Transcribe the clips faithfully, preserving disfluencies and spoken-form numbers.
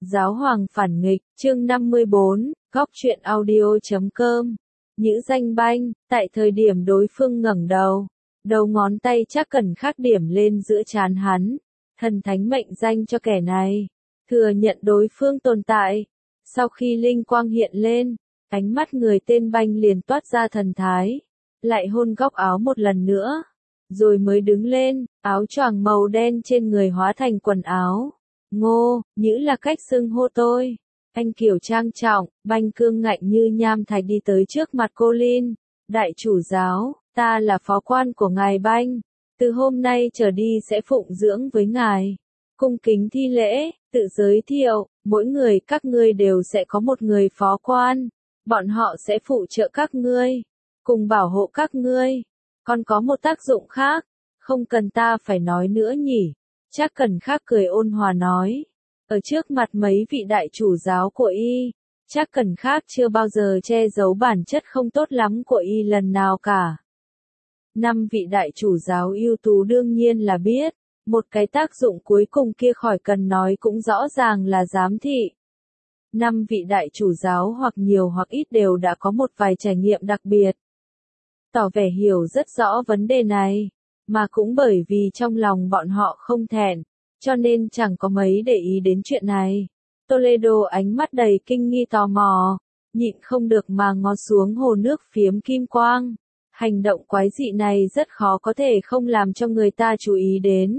Giáo hoàng phản nghịch, chương năm mươi bốn, góc truyện audio chấm com. Nhữ danh banh, tại thời điểm đối phương ngẩng đầu, đầu ngón tay chắc cần khắc điểm lên giữa trán hắn. Thần thánh mệnh danh cho kẻ này, thừa nhận đối phương tồn tại. Sau khi linh quang hiện lên, ánh mắt người tên banh liền toát ra thần thái, lại hôn góc áo một lần nữa, rồi mới đứng lên, áo choàng màu đen trên người hóa thành quần áo. Ngô, Nhữ là cách xưng hô tôi. Anh kiểu trang trọng, banh cương ngạnh như nham thạch đi tới trước mặt cô Linh. Đại chủ giáo, ta là phó quan của ngài banh. Từ hôm nay trở đi sẽ phụng dưỡng với ngài. Cung kính thi lễ, tự giới thiệu, mỗi người các ngươi đều sẽ có một người phó quan. Bọn họ sẽ phụ trợ các ngươi, cùng bảo hộ các ngươi. Còn có một tác dụng khác, không cần ta phải nói nữa nhỉ. Chắc cần khác cười ôn hòa nói. Ở trước mặt mấy vị đại chủ giáo của y, chắc cần khác chưa bao giờ che giấu bản chất không tốt lắm của y lần nào cả. Năm vị đại chủ giáo ưu tú đương nhiên là biết, một cái tác dụng cuối cùng kia khỏi cần nói cũng rõ ràng là giám thị. Năm vị đại chủ giáo hoặc nhiều hoặc ít đều đã có một vài trải nghiệm đặc biệt, tỏ vẻ hiểu rất rõ vấn đề này. Mà cũng bởi vì trong lòng bọn họ không thẹn, cho nên chẳng có mấy để ý đến chuyện này. Toledo ánh mắt đầy kinh nghi tò mò, nhịn không được mà ngó xuống hồ nước phiếm kim quang. Hành động quái dị này rất khó có thể không làm cho người ta chú ý đến.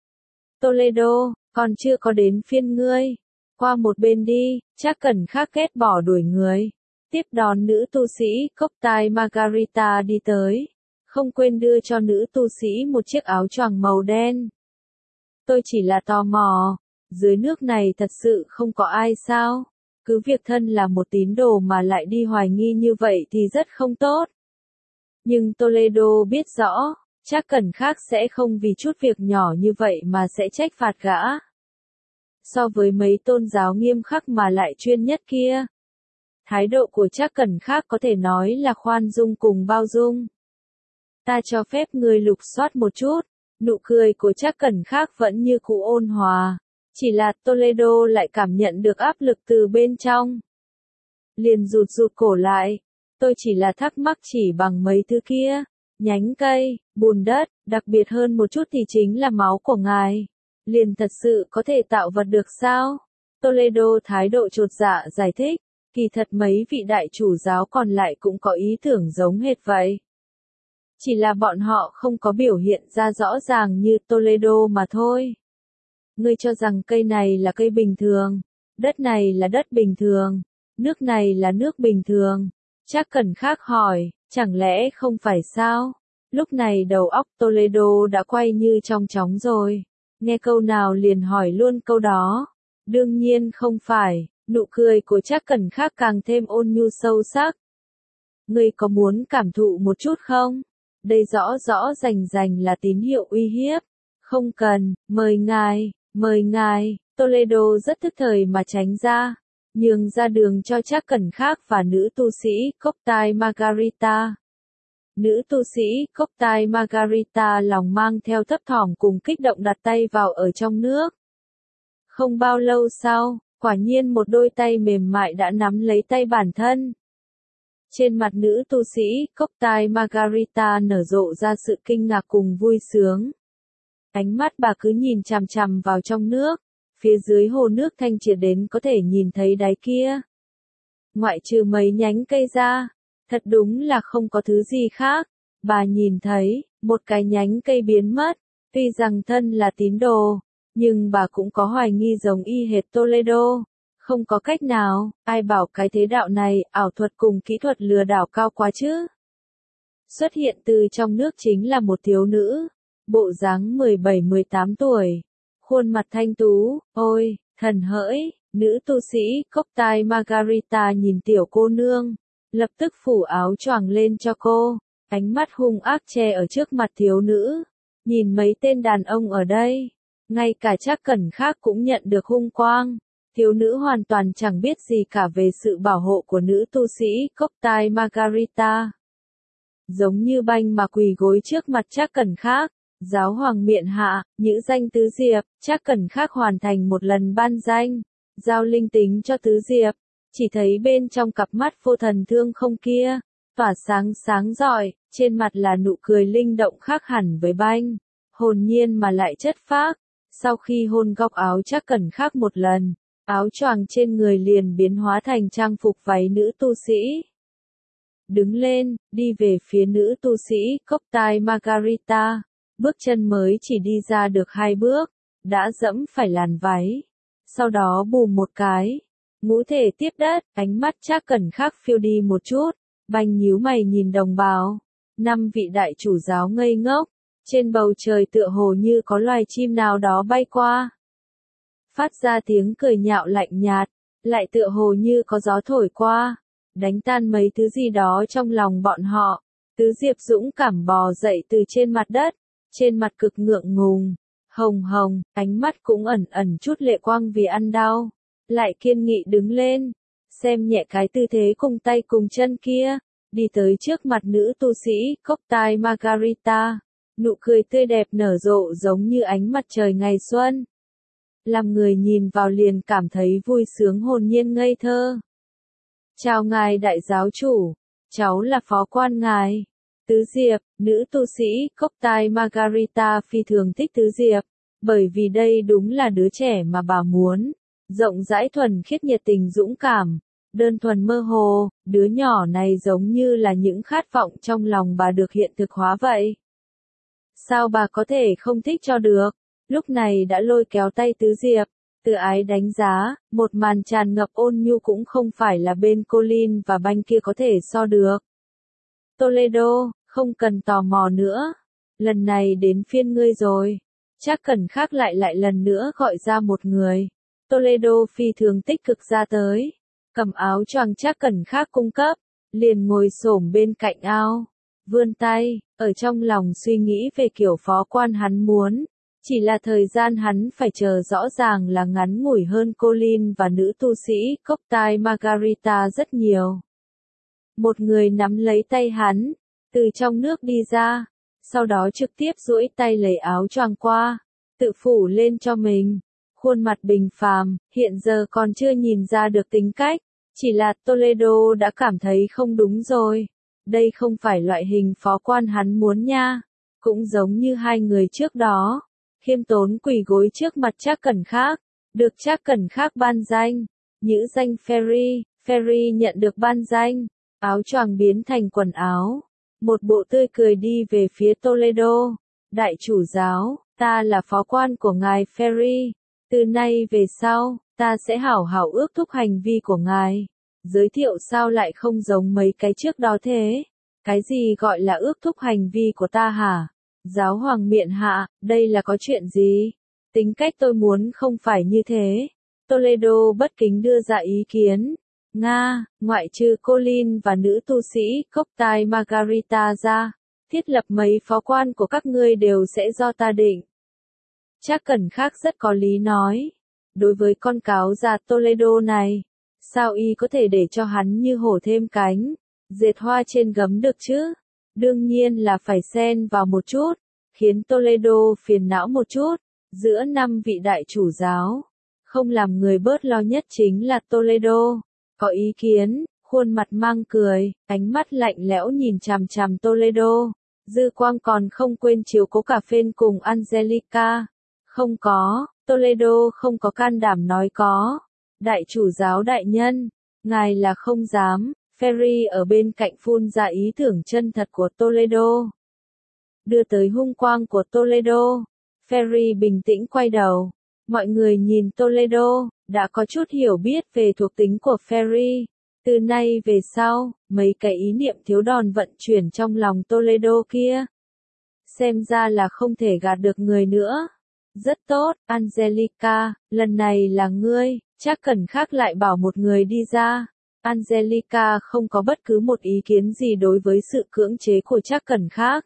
Toledo, còn chưa có đến phiên ngươi. Qua một bên đi, chắc cần khác ghét bỏ đuổi người. Tiếp đón nữ tu sĩ, cốc tai Margarita đi tới. Không quên đưa cho nữ tu sĩ một chiếc áo choàng màu đen. Tôi chỉ là tò mò, dưới nước này thật sự không có ai sao? Cứ việc thân là một tín đồ mà lại đi hoài nghi như vậy thì rất không tốt. Nhưng Toledo biết rõ, chắc cần khác sẽ không vì chút việc nhỏ như vậy mà sẽ trách phạt gã. So với mấy tôn giáo nghiêm khắc mà lại chuyên nhất kia, thái độ của chắc cần khác có thể nói là khoan dung cùng bao dung. Ta cho phép người lục soát một chút. Nụ cười của chắc cần khác vẫn như cũ ôn hòa. Chỉ là Toledo lại cảm nhận được áp lực từ bên trong. Liền rụt rụt cổ lại. Tôi chỉ là thắc mắc chỉ bằng mấy thứ kia. Nhánh cây, bùn đất, đặc biệt hơn một chút thì chính là máu của ngài. Liền thật sự có thể tạo vật được sao? Toledo thái độ chột dạ giải thích. Kỳ thật mấy vị đại chủ giáo còn lại cũng có ý tưởng giống hệt vậy. Chỉ là bọn họ không có biểu hiện ra rõ ràng như Toledo mà thôi. Ngươi cho rằng cây này là cây bình thường, đất này là đất bình thường, nước này là nước bình thường. Chắc cần khác hỏi, chẳng lẽ không phải sao? Lúc này đầu óc Toledo đã quay như trong chóng rồi. Nghe câu nào liền hỏi luôn câu đó. Đương nhiên không phải, nụ cười của chắc cần khác càng thêm ôn nhu sâu sắc. Ngươi có muốn cảm thụ một chút không? Đây rõ rõ rành rành là tín hiệu uy hiếp. Không cần, mời ngài, mời ngài. Toledo rất thức thời mà tránh ra, nhường ra đường cho chắc cần khác và nữ tu sĩ, cốc tai Margarita. Nữ tu sĩ, cốc tai Margarita lòng mang theo thấp thỏm cùng kích động đặt tay vào ở trong nước. Không bao lâu sau, quả nhiên một đôi tay mềm mại đã nắm lấy tay bản thân. Trên mặt nữ tu sĩ, cốc tai Margarita nở rộ ra sự kinh ngạc cùng vui sướng. Ánh mắt bà cứ nhìn chằm chằm vào trong nước, phía dưới hồ nước thanh triệt đến có thể nhìn thấy đáy kia. Ngoại trừ mấy nhánh cây ra, thật đúng là không có thứ gì khác. Bà nhìn thấy, một cái nhánh cây biến mất, tuy rằng thân là tín đồ, nhưng bà cũng có hoài nghi giống y hệt Toledo. Không có cách nào, ai bảo cái thế đạo này, ảo thuật cùng kỹ thuật lừa đảo cao quá chứ. Xuất hiện từ trong nước chính là một thiếu nữ, bộ dáng mười bảy mười tám tuổi, khuôn mặt thanh tú, ôi, thần hỡi, nữ tu sĩ, cốc tai Margarita nhìn tiểu cô nương, lập tức phủ áo choàng lên cho cô, ánh mắt hung ác che ở trước mặt thiếu nữ, nhìn mấy tên đàn ông ở đây, ngay cả chắc cần khác cũng nhận được hung quang. Thiếu nữ hoàn toàn chẳng biết gì cả về sự bảo hộ của nữ tu sĩ, cốc tai Margarita. Giống như banh mà quỳ gối trước mặt chắc cần khác, giáo hoàng miện hạ, nhữ danh tứ diệp, chắc cần khác hoàn thành một lần ban danh. giao linh tính cho Tứ Diệp, chỉ thấy bên trong cặp mắt vô thần thương không kia, tỏa sáng sáng rọi, trên mặt là nụ cười linh động khác hẳn với Banh, hồn nhiên mà lại chất phác. Sau khi hôn góc áo Trác Cẩn Khắc một lần, áo choàng trên người liền biến hóa thành trang phục váy nữ tu sĩ. Đứng lên, đi về phía nữ tu sĩ, cốc tai Margarita, bước chân mới chỉ đi ra được hai bước, đã dẫm phải làn váy. Sau đó bùm một cái, ngũ thể tiếp đất, ánh mắt Trác Cẩn Khắc phiêu đi một chút, Banh nhíu mày nhìn đồng bào. Năm vị đại chủ giáo ngây ngốc, trên bầu trời tựa hồ như có loài chim nào đó bay qua. Phát ra tiếng cười nhạo lạnh nhạt, lại tựa hồ như có gió thổi qua, đánh tan mấy thứ gì đó trong lòng bọn họ. Tứ Diệp dũng cảm bò dậy từ trên mặt đất, trên mặt cực ngượng ngùng, hồng hồng, ánh mắt cũng ẩn ẩn chút lệ quang vì ăn đau, lại kiên nghị đứng lên, xem nhẹ cái tư thế cùng tay cùng chân kia, đi tới trước mặt nữ tu sĩ, cốc tai Margarita, nụ cười tươi đẹp nở rộ giống như ánh mặt trời ngày xuân. Làm người nhìn vào liền cảm thấy vui sướng hồn nhiên ngây thơ. Chào ngài đại giáo chủ, cháu là phó quan ngài. Tứ Diệp, nữ tu sĩ, cốc tai Margarita phi thường thích Tứ Diệp, bởi vì đây đúng là đứa trẻ mà bà muốn. Rộng rãi thuần khiết nhiệt tình dũng cảm, đơn thuần mơ hồ, đứa nhỏ này giống như là những khát vọng trong lòng bà được hiện thực hóa vậy. Sao bà có thể không thích cho được? Lúc này đã lôi kéo tay Tứ Diệp, tự ái đánh giá, một màn tràn ngập ôn nhu cũng không phải là bên Colin và Banh kia có thể so được. Toledo, không cần tò mò nữa, lần này đến phiên ngươi rồi. Trác Cẩn Khắc lại lại lần nữa gọi ra một người. Toledo phi thường tích cực ra tới, cầm áo choàng Trác Cẩn Khắc cung cấp, liền ngồi xổm bên cạnh ao, vươn tay, ở trong lòng suy nghĩ về kiểu phó quan hắn muốn. Chỉ là thời gian hắn phải chờ rõ ràng là ngắn ngủi hơn Colin và nữ tu sĩ cốc tai Margarita rất nhiều. Một người nắm lấy tay hắn, từ trong nước đi ra, sau đó trực tiếp duỗi tay lấy áo choàng qua, tự phủ lên cho mình. Khuôn mặt bình phàm, hiện giờ còn chưa nhìn ra được tính cách, chỉ là Toledo đã cảm thấy không đúng rồi. Đây không phải loại hình phó quan hắn muốn nha, cũng giống như hai người trước đó. Khiêm tốn quỳ gối trước mặt Trác Cẩn Khắc, được Trác Cẩn Khắc ban danh, nhữ danh Ferry, Ferry nhận được ban danh, áo choàng biến thành quần áo, một bộ tươi cười đi về phía Toledo. Đại chủ giáo, ta là phó quan của ngài Ferry, từ nay về sau, ta sẽ hảo hảo ước thúc hành vi của ngài. Giới thiệu sao lại không giống mấy cái trước đó thế? Cái gì gọi là ước thúc hành vi của ta hả? Giáo hoàng miện hạ, đây là có chuyện gì? Tính cách tôi muốn không phải như thế. Toledo bất kính đưa ra ý kiến. Nga, ngoại trừ Colin và nữ tu sĩ cốc tai Margarita ra, thiết lập mấy phó quan của các ngươi đều sẽ do ta định. Trác Cẩn Khắc rất có lý nói. Đối với con cáo già Toledo này, sao y có thể để cho hắn như hổ thêm cánh, dệt hoa trên gấm được chứ? Đương nhiên là phải xen vào một chút, khiến Toledo phiền não một chút, giữa năm vị đại chủ giáo. Không làm người bớt lo nhất chính là Toledo. Có ý kiến, khuôn mặt mang cười, ánh mắt lạnh lẽo nhìn chằm chằm Toledo. Dư quang còn không quên chiếu cố cà phên cùng Angelica. Không có, Toledo không có can đảm nói có. Đại chủ giáo đại nhân, ngài là không dám. Ferry ở bên cạnh phun ra ý tưởng chân thật của Toledo. Đưa tới hung quang của Toledo. Ferry bình tĩnh quay đầu. Mọi người nhìn Toledo, đã có chút hiểu biết về thuộc tính của Ferry. Từ nay về sau, mấy cái ý niệm thiếu đòn vận chuyển trong lòng Toledo kia. Xem ra là không thể gạt được người nữa. Rất tốt, Angelica, lần này là ngươi. Trác Cẩn Khắc lại bảo một người đi ra. Angelica không có bất cứ một ý kiến gì đối với sự cưỡng chế của Trác Cẩn Khắc.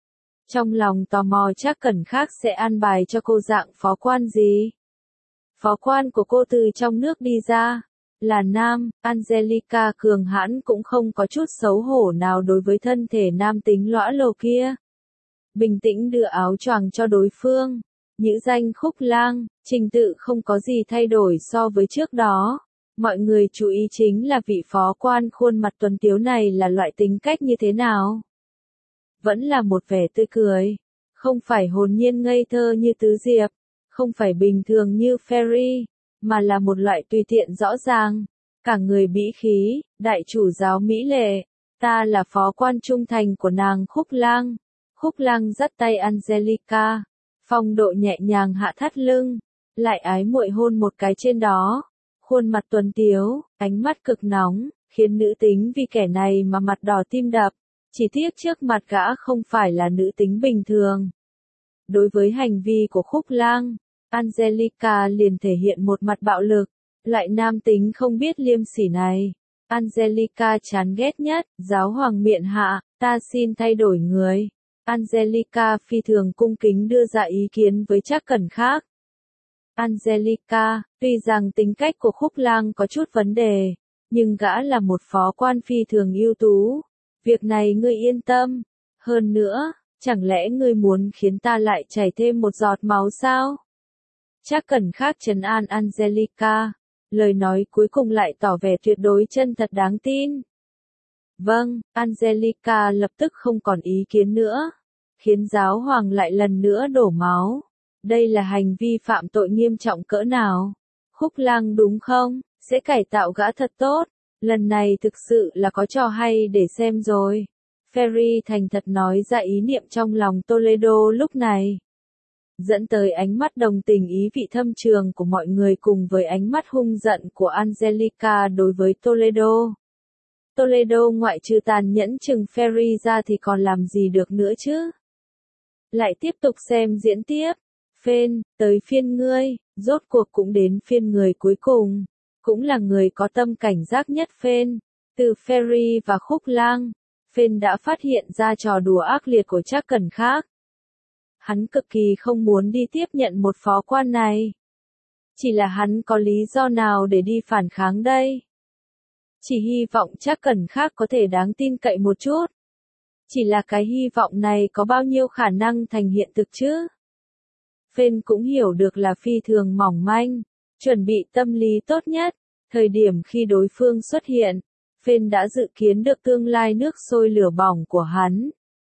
Trong lòng tò mò Trác Cẩn Khắc sẽ an bài cho cô dạng phó quan gì. Phó quan của cô từ trong nước đi ra, là nam. Angelica cường hãn cũng không có chút xấu hổ nào đối với thân thể nam tính lõa lồ kia. Bình tĩnh đưa áo choàng cho đối phương, Nhữ danh Khúc Lang, trình tự không có gì thay đổi so với trước đó. Mọi người chú ý chính là vị phó quan khuôn mặt tuấn tiếu này là loại tính cách như thế nào. Vẫn là một vẻ tươi cười. Không phải hồn nhiên ngây thơ như Tứ Diệp. Không phải bình thường như Ferry. Mà là một loại tùy tiện rõ ràng. Cả người bĩ khí, đại chủ giáo mỹ lệ. Ta là phó quan trung thành của nàng Khúc Lang. Khúc Lang dắt tay Angelica. Phong độ nhẹ nhàng hạ thắt lưng. Lại ái muội hôn một cái trên đó. Khuôn mặt tuấn tiếu, ánh mắt cực nóng, khiến nữ tính vì kẻ này mà mặt đỏ tim đập. Chỉ tiếc trước mặt gã không phải là nữ tính bình thường. Đối với hành vi của Khúc Lang, Angelica liền thể hiện một mặt bạo lực. Loại nam tính không biết liêm sỉ này. Angelica chán ghét nhất, giáo hoàng miện hạ, ta xin thay đổi người. Angelica phi thường cung kính đưa ra ý kiến với Trác Cẩn khác. Angelica, tuy rằng tính cách của Khúc Lang có chút vấn đề, nhưng gã là một phó quan phi thường ưu tú. Việc này ngươi yên tâm. Hơn nữa, chẳng lẽ ngươi muốn khiến ta lại chảy thêm một giọt máu sao? Trác Cẩn khác trấn an Angelica. Lời nói cuối cùng lại tỏ vẻ tuyệt đối chân thật đáng tin. Vâng, Angelica lập tức không còn ý kiến nữa. Khiến giáo hoàng lại lần nữa đổ máu. Đây là hành vi phạm tội nghiêm trọng cỡ nào? Khúc Lang đúng không? Sẽ cải tạo gã thật tốt. Lần này thực sự là có trò hay để xem rồi. Ferry thành thật nói ra ý niệm trong lòng Toledo lúc này. Dẫn tới ánh mắt đồng tình ý vị thâm trường của mọi người cùng với ánh mắt hung giận của Angelica đối với Toledo. Toledo ngoại trừ tàn nhẫn chừng Ferry ra thì còn làm gì được nữa chứ? Lại tiếp tục xem diễn tiếp. Phên, tới phiên ngươi, rốt cuộc cũng đến phiên người cuối cùng. Cũng là người có tâm cảnh giác nhất Phên. Từ Ferry và Khúc Lang, Phên đã phát hiện ra trò đùa ác liệt của Trác Cẩn khác. Hắn cực kỳ không muốn đi tiếp nhận một phó quan này. Chỉ là hắn có lý do nào để đi phản kháng đây? Chỉ hy vọng Trác Cẩn khác có thể đáng tin cậy một chút. Chỉ là cái hy vọng này có bao nhiêu khả năng thành hiện thực chứ? Phên cũng hiểu được là phi thường mỏng manh, chuẩn bị tâm lý tốt nhất. Thời điểm khi đối phương xuất hiện, Phên đã dự kiến được tương lai nước sôi lửa bỏng của hắn.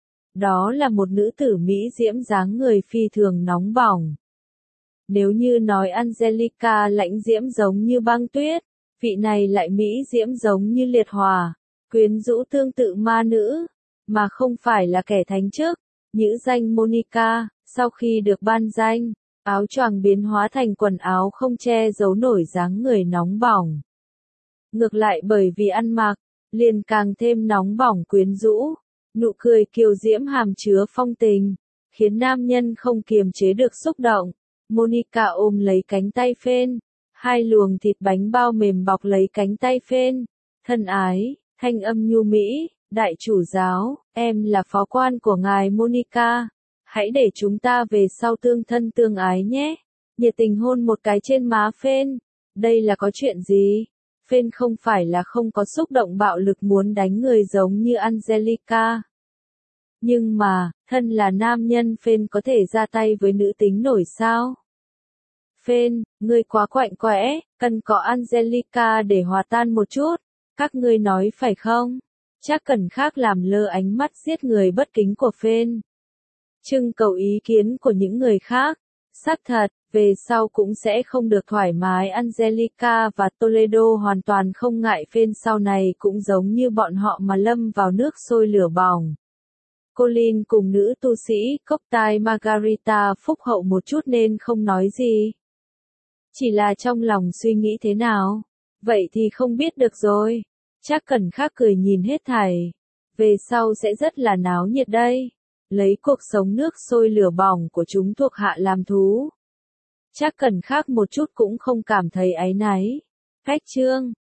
Đó là một nữ tử Mỹ diễm dáng người phi thường nóng bỏng. Nếu như nói Angelica lãnh diễm giống như băng tuyết, vị này lại Mỹ diễm giống như liệt hỏa, quyến rũ tương tự ma nữ, mà không phải là kẻ thánh chức. Nhữ danh Monica, sau khi được ban danh, áo choàng biến hóa thành quần áo không che giấu nổi dáng người nóng bỏng. Ngược lại bởi vì ăn mặc, liền càng thêm nóng bỏng quyến rũ. Nụ cười kiều diễm hàm chứa phong tình, khiến nam nhân không kiềm chế được xúc động. Monica ôm lấy cánh tay Phên, hai luồng thịt bánh bao mềm bọc lấy cánh tay Phên. Thân ái, thanh âm nhu mỹ, đại chủ giáo, em là phó quan của ngài Monica. Hãy để chúng ta về sau tương thân tương ái nhé. Nhiệt tình hôn một cái trên má Phên. Đây là có chuyện gì? Phên không phải là không có xúc động bạo lực muốn đánh người giống như Angelica. Nhưng mà, thân là nam nhân Phên có thể ra tay với nữ tính nổi sao? Phên, ngươi quá quạnh quẽ, cần có Angelica để hòa tan một chút. Các ngươi nói phải không? Trác Cẩn khác làm lơ ánh mắt giết người bất kính của Phên. Trưng cầu ý kiến của những người khác. Xác thật, về sau cũng sẽ không được thoải mái. Angelica và Toledo hoàn toàn không ngại Phên sau này cũng giống như bọn họ mà lâm vào nước sôi lửa bỏng. Colin cùng nữ tu sĩ Cocktail Margarita phúc hậu một chút nên không nói gì. Chỉ là trong lòng suy nghĩ thế nào? Vậy thì không biết được rồi. Trác Cẩn khác cười nhìn hết thảy. Về sau sẽ rất là náo nhiệt đây. Lấy cuộc sống nước sôi lửa bỏng của chúng thuộc hạ làm thú. Trác Cẩn khác một chút cũng không cảm thấy áy náy. Phách chương